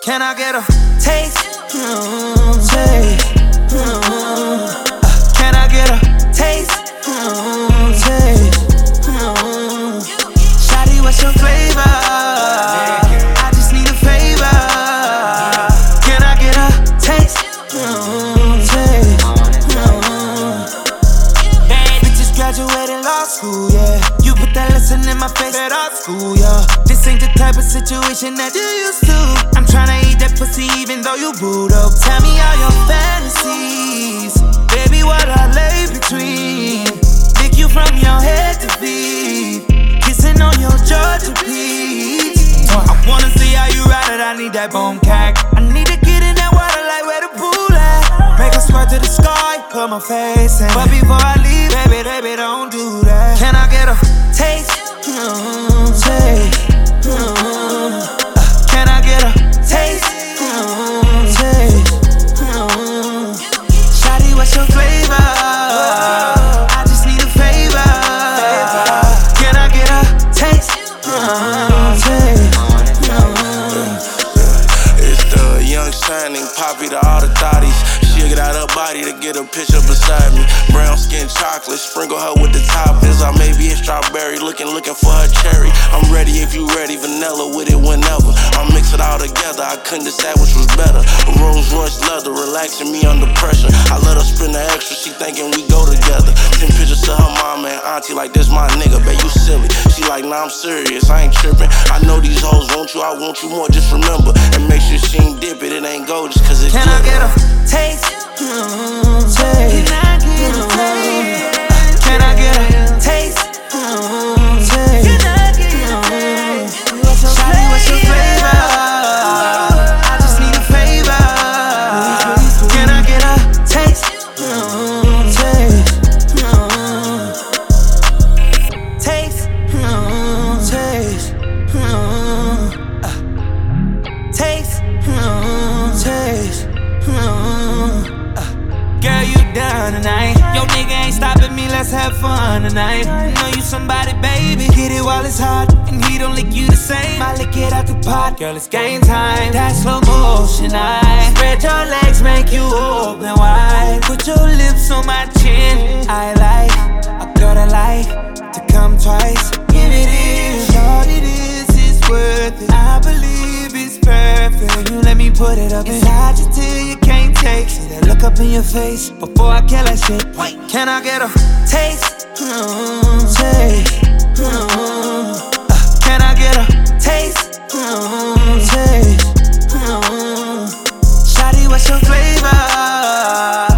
Can I get a taste? Taste. Can I get a taste? Taste. Shawty, what's your flavor? I just need a favor. Can I get a taste? Taste. Bad bitches graduated law school, yeah. You put that lesson in my face at art school, yeah. This ain't the type of situation that you used to. I'm tryna eat that pussy even though you booed up. Tell me all your fantasies, baby, what I lay between. Lick you from your head to feet, kissing on your Georgia peach. I wanna see how you ride it, I need that bone cack. I need to get in that water like where the pool at. Make her squirt to the sky, put my face in. But before I leave, baby, don't do that. Can I get a taste? Taste. Can I get a taste? Taste. Shawty, what's your flavor? I just need a favor. Can I get a taste? Taste. It's the young shining poppy to all the thotties. She'll get out her body to get a picture beside me. Brown skin chocolate, sprinkle her with the toppings. I may be a strawberry, looking for her cherry. I'm ready if you ready, vanilla with it whenever. I mix it all together, I couldn't decide which was better. Rolls Royce leather, relaxing me under pressure. I let her spend the extra, she thinking we go together. Send pictures to her mama and auntie like this my nigga, babe, you silly. She like, nah, I'm serious, I ain't tripping. I know these hoes want you, I want you more, just remember. And make sure she ain't dip it ain't gold just cause it's Can I get a taste? Taste. Can I get a taste? Can I get a taste? Taste. Shawty, what's your flavor? I just need a favor. Can I get a taste? Taste. Taste. Taste. Taste. Girl, you down tonight. Yo, nigga ain't stopping me, let's have fun tonight. Know you somebody, baby. Get it while it's hot, and he don't lick you the same. I lick it out the pot, girl, it's game time. That slow motion, I spread your legs, make you open wide. Put your lips on my chin. I like a girl that like to come twice. Give it in, shorty, this is worth it. I believe it's perfect. You let me put it up inside you till you can't take. See that look up in your face before I kill that shit. Wait, can I get a taste? Taste. Can I get a taste? Taste. Shawty, what's your flavor?